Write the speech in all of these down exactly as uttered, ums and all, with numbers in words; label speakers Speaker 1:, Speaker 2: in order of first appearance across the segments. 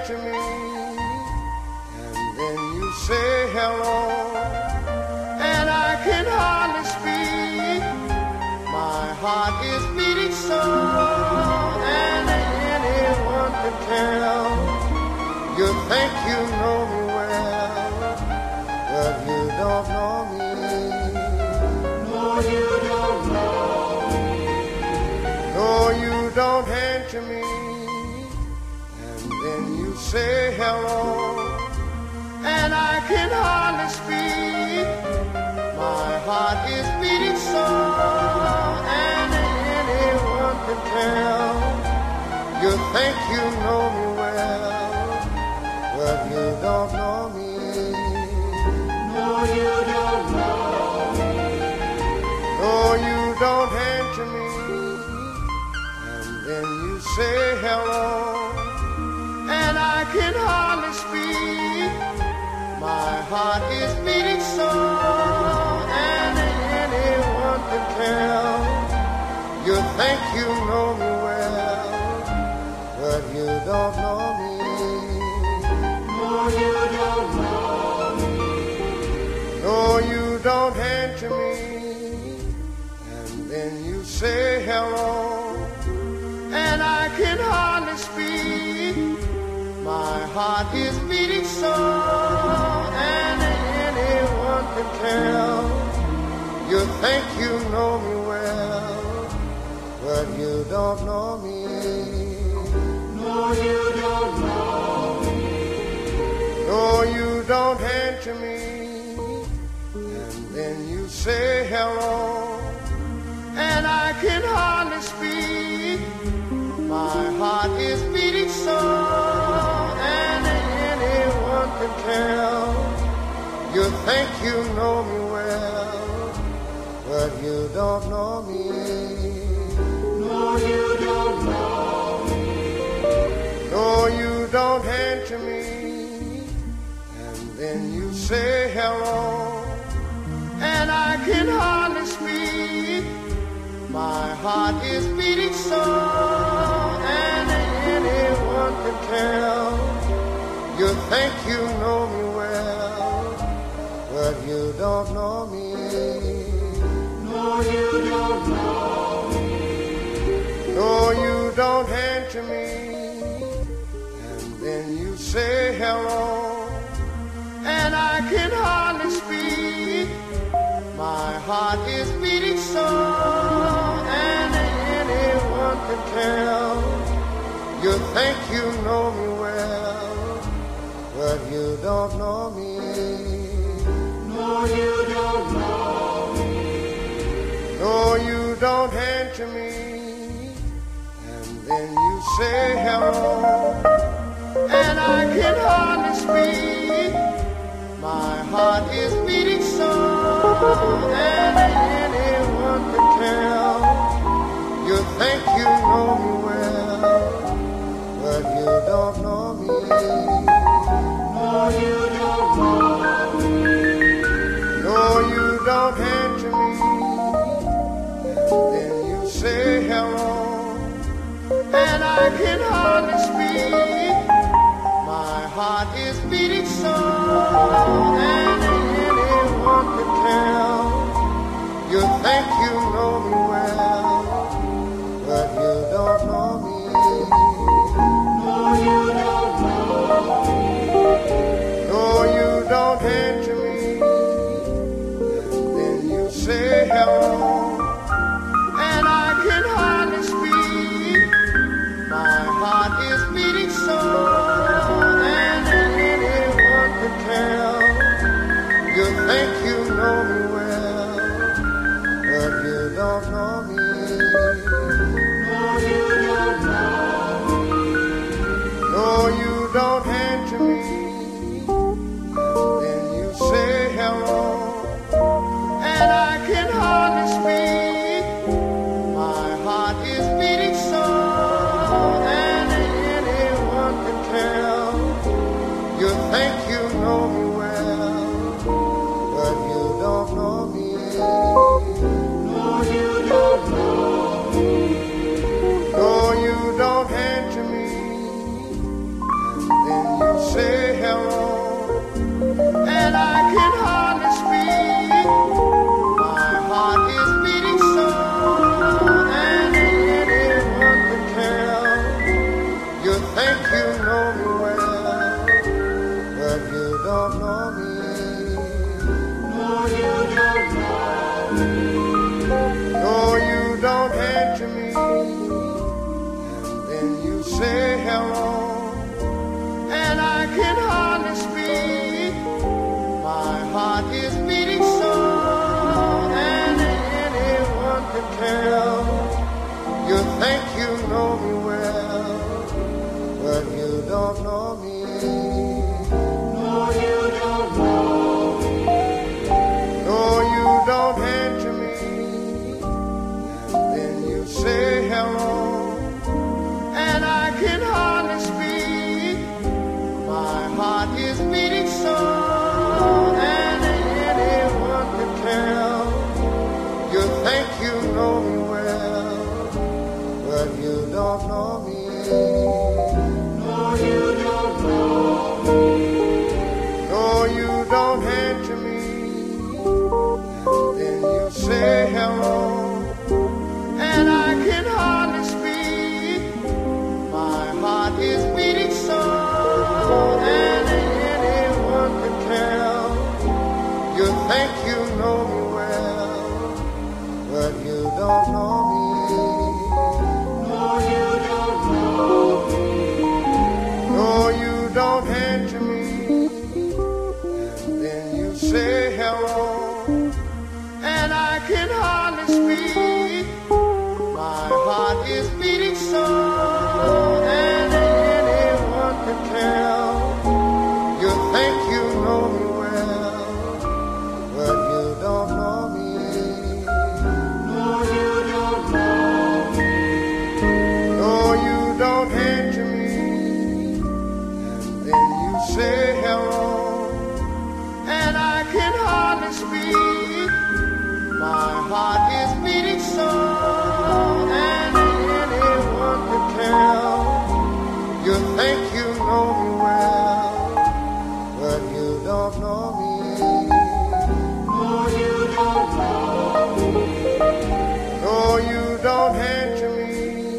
Speaker 1: answer me, and then you say hello, and I can hardly speak. My heart is beating so, and anyone can tell. You think you know me well, but you don't know me. No, you don't know me. No, you don't answer me, and then you say hello, and I can hardly speak. My heart is beating so, and anyone can tell. You think you know me well, but you don't know me. No, you don't know me. No, you don't answer me, and then you say hello, and I can hardly speak. My heart is beating so, and anyone can tell. You think you know me well, but you don't know me. No, you don't know me. No, you don't answer me, and then you say hello, and I can hardly speak. My heart is beating so, and anyone can tell. You think you know me well, but you don't know me. No, you don't know me. No, you don't answer me, and then you say hello, and I can hardly speak. My heart is beating so, and anyone can tell. You think you know me well, but you don't know me. No, you don't know me. No, you don't answer me, and then you say hello, and I can hardly speak. My heart is beating so, and anyone can tell. You think you know me well, but you don't know me. No, you don't know me. No, you don't answer me, and then you say hello, and I can hardly speak. My heart is beating so, and anyone can tell. You think you know me well, but you don't know me. No, you don't know me. No, you don't answer me, and then you say hello, and I can hardly speak. My heart is beating so, and anyone can tell. You think you know me well, but you don't know me. No, you don't know me. No, you don't answer me, and then you say hello, and I can hardly speak. My heart is beating so, and anyone can tell. You think you know me well, but you don't know me. No, you don't know me. No, you don't answer me, and then you say hello, and I can hardly speak. My heart is beating so, and anyone can tell. You think you know me well, but you don't know me. No, you don't know me. No, you don't answer me, and then you say hello, and I can hardly speak. My heart is beating so, and anyone can tell. You think you know me well, but you don't know me. No, you don't know me. No, you don't answer me, and then heart is beating so, and anyone can tell. You think you know me well, but you don't know me. No, you don't know me. No, you don't answer me. And then you say hello, and I can hardly speak. My heart is beating so, and anyone can tell. You think you know me well, but you don't know me. No, you don't know me. No, you don't answer me. And then you say hello, and I can hardly speak. My heart is beating so, and anyone can tell. You think you know me well, but you don't know me. No, you don't know me. No, you don't answer me. And then you say hello, and I can hardly speak. My heart is beating so, and anyone can tell. You think you know me well, but you don't know me. No, you don't know me. No, you don't answer me.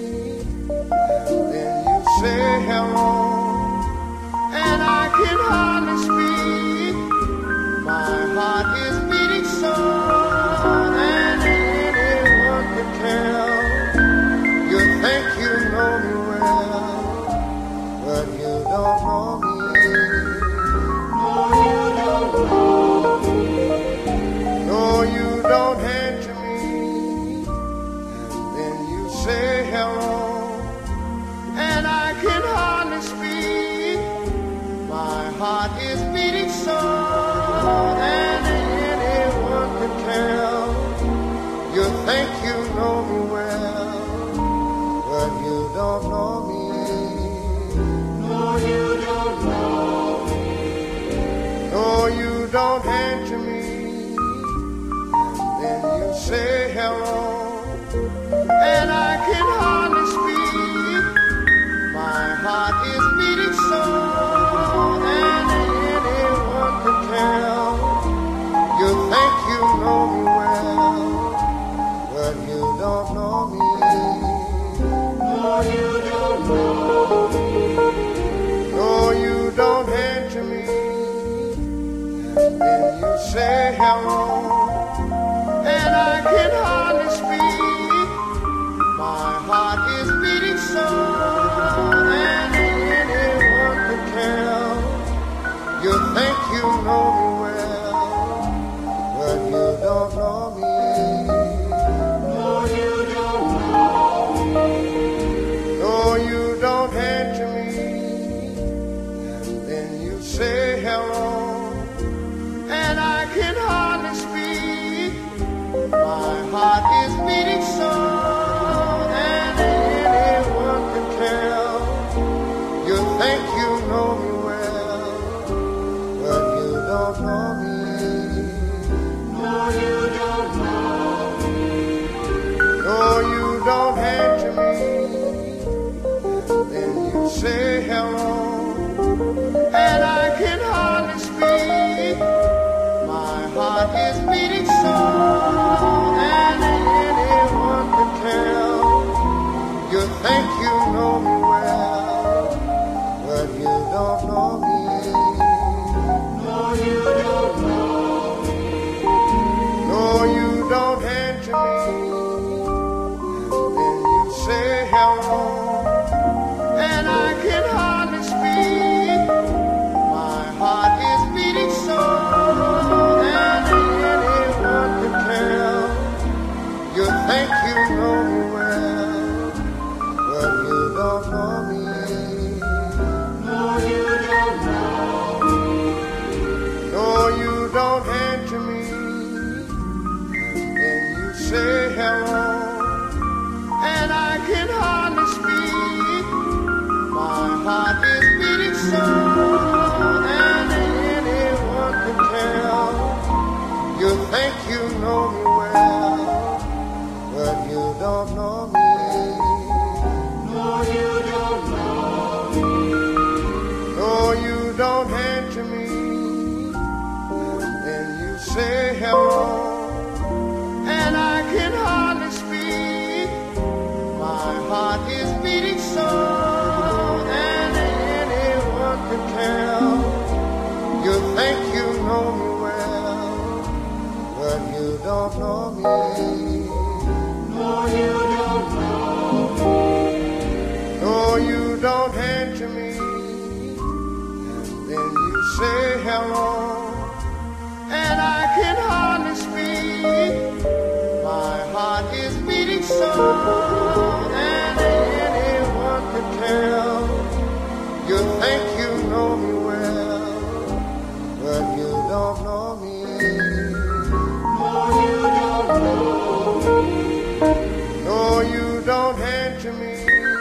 Speaker 1: And then you say hello, and I can hardly speak. My heart is beating so, and anyone can tell. You think you know me well, but you don't know me. No, you don't know me. No, you don't answer me. And then you say hello, and I can hardly speak. My heart is beating so, and anyone can tell. You think you know me well, but you don't know me. No, you don't know me. No, you don't answer me. And then you say hello, and I can hardly speak. My heart is beating so, and anyone can tell. You think you know me well, but you don't know me. No, you don't know me. No, you don't answer me. And then you say hello, and I can hardly speak. My heart is beating so, and anyone can tell. You think you know me well, but you don't know me. No, you don't know me. No, you don't answer me. And then you say hello, and I can hardly speak. My heart is beating so, and anyone can tell. You think you know me well, but you don't know me. No, you don't know me. No, you don't answer me. And then you say hello, and I can hardly speak. My heart is beating so, and anyone can tell. You think you know me well, but you don't know me. No, you don't know me. No, you don't answer me. And then you say hello, and I can hardly speak. My heart is beating so, and anyone can tell. You think you know me well, but you don't know me. No, you don't know me. hello, and I can hardly speak. My heart is beating so, and anyone could tell. You think you know me well, but you don't know me. No, you don't know me. No, you don't answer me.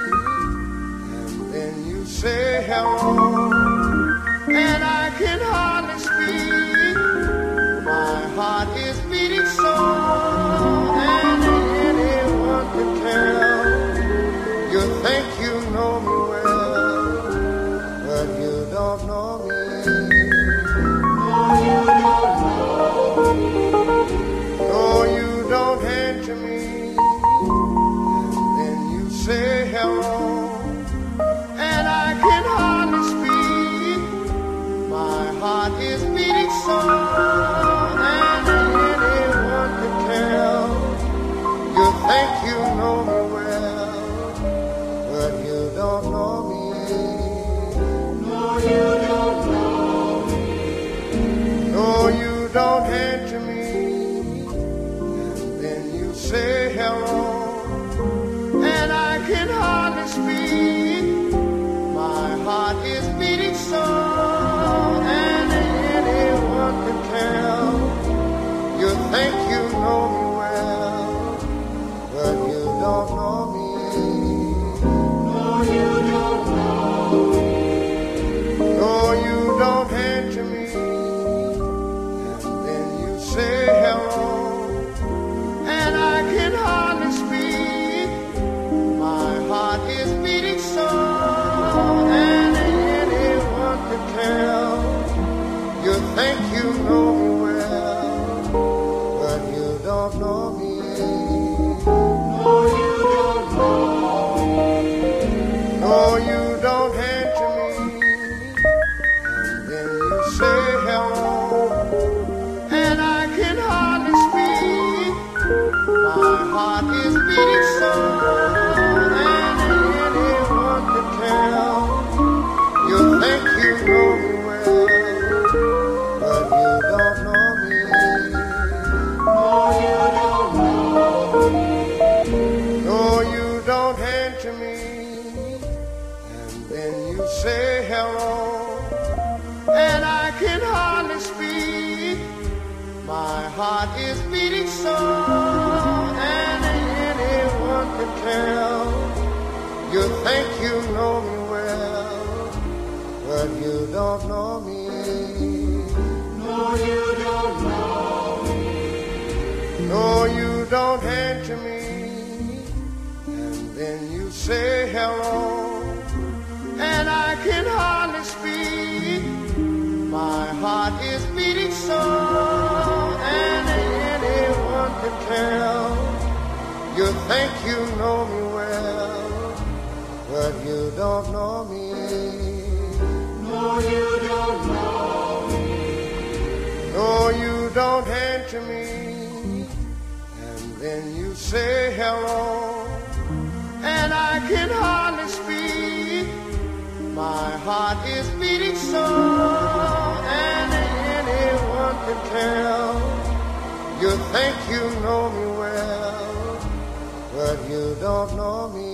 Speaker 1: And then you say hello, and I can hardly speak. My heart is beating so, and anyone could tell. You think you know me well, but you don't know me. No, you don't know me. No, you don't answer me. And then you say hello, and I can hardly speak. My heart is beating so, and anyone can tell. You think you know me well, but you don't know me. No, you don't know me. No, you don't answer me. And then you say hello, and I can hardly speak. My heart is beating so, and anyone can tell. You think you know me well, but you don't know me. No, you don't know me. No, you don't answer me. And then you say hello, and I can hardly speak. My heart is beating so, and anyone can tell. You think you know me well, but you don't know me. No, you don't know me. No, you don't answer me. And then you say hello, and I can hardly speak. My heart is beating so, and anyone can tell. You think you know me well, but you don't know me. No, you don't know me. No, you don't answer me. And then you say hello, and I can hardly speak. My heart is beating so, and anyone can tell. You think you know me well, but you don't know me. No, you don't know me. No, you don't answer me. And then you say hello, and I can hardly speak. My heart is beating so, and anyone can tell. You think you know me well, but you don't know me. No, you don't know me. No, you don't answer me. And then you say hello, and I can hardly speak. My heart is beating so, and anyone can tell. You think you know me well, but you don't know me.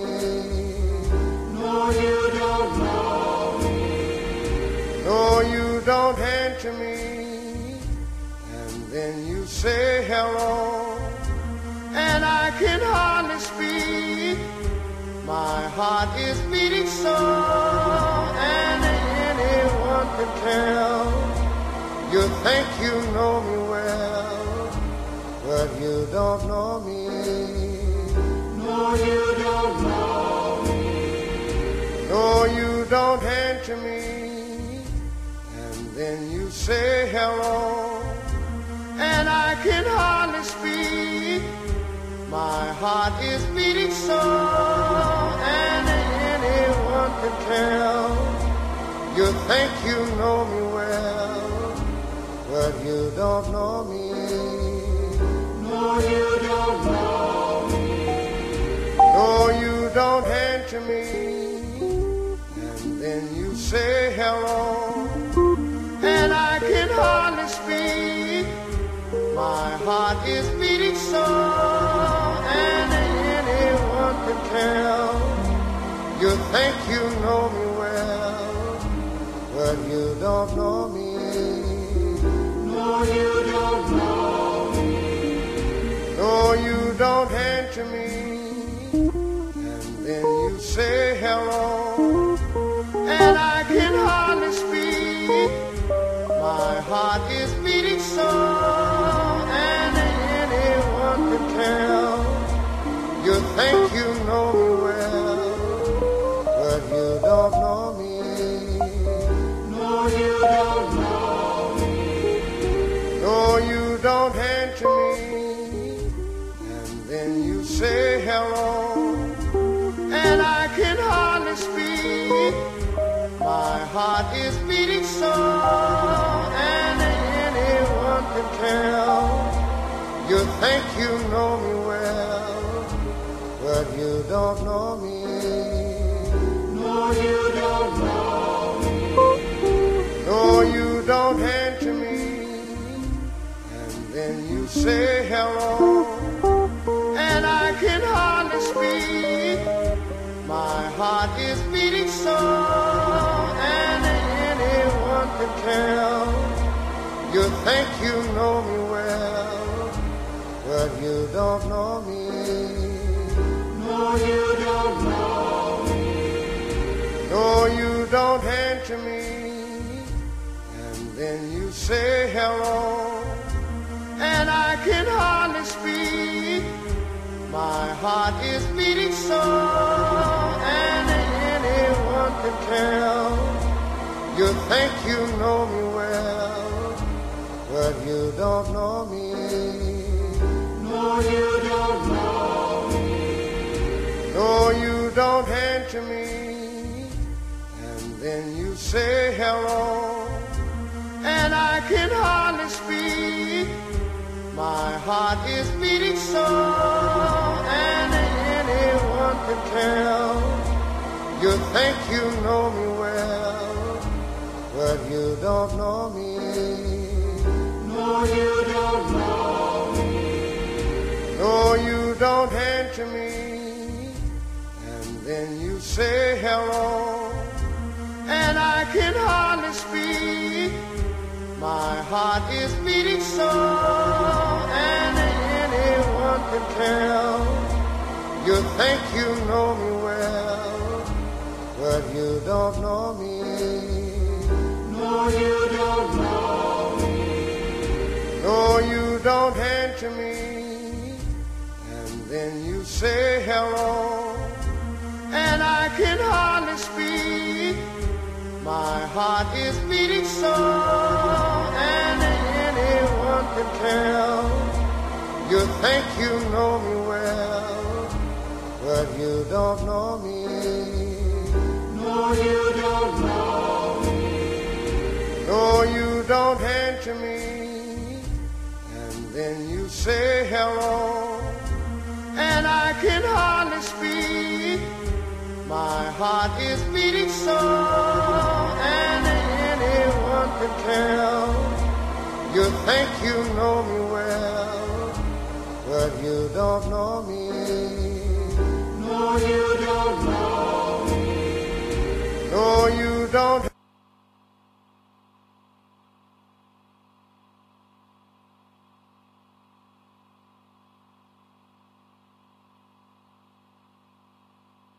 Speaker 1: No, you don't know me. No, you don't answer me. And then you say hello, and I can hardly speak. My heart is beating so, and anyone can tell. You think you know me well, but you don't know me. No, you don't know me. No, you don't answer me. And then you say hello, and I can hardly speak. My heart is beating so, and anyone can tell. You think you know me well, but you don't know me. No, you don't know me. No, you don't answer me. And then you say hello, and I heart is beating so, and anyone can tell. You think you know me well, but you don't know me.
Speaker 2: No, you don't know me.
Speaker 1: No, you don't answer me, and then you say hello, and I can hardly speak. My heart is beating so, and anyone can tell. You think you know me well, but you don't know me.
Speaker 2: No, you don't know me.
Speaker 1: No, you don't answer me, and then you say hello, and I can hardly speak. My heart is beating so, and anyone can tell. You think you know me well, but you don't know me.
Speaker 2: No, you don't know me.
Speaker 1: No, you don't answer me, and then you say hello, and I can hardly speak. My heart is beating so, and anyone can tell. You think you know me well, but you don't know me.
Speaker 2: No, you don't know me.
Speaker 1: No, you don't answer me, and then you say hello, and I can hardly speak. My heart is beating so, and anyone can tell. You think you know me well, but you don't know me.
Speaker 2: No, you don't know me.
Speaker 1: No, you don't answer me, and then you say hello, and I can hardly speak. My heart is beating so, and anyone can tell. You think you know me well, but you don't know me.
Speaker 2: No, you don't know me.
Speaker 1: No, you don't answer me, and then you say hello, and I can hardly speak. My heart is beating so, and anyone can tell. You think you know me well, but you don't know me.
Speaker 2: No, you don't know me.
Speaker 1: No, you don't answer me, and then you say hello, and I can hardly speak. My heart is beating so, and anyone can tell. You think you know me well, but you don't know me.
Speaker 2: No, you don't know me.
Speaker 1: No, you don't answer me, and then you say hello, and I can hardly speak. My heart is beating so, and anyone can tell. You think you know me well, but you don't know me.
Speaker 2: No, you don't know me.
Speaker 1: No, you don't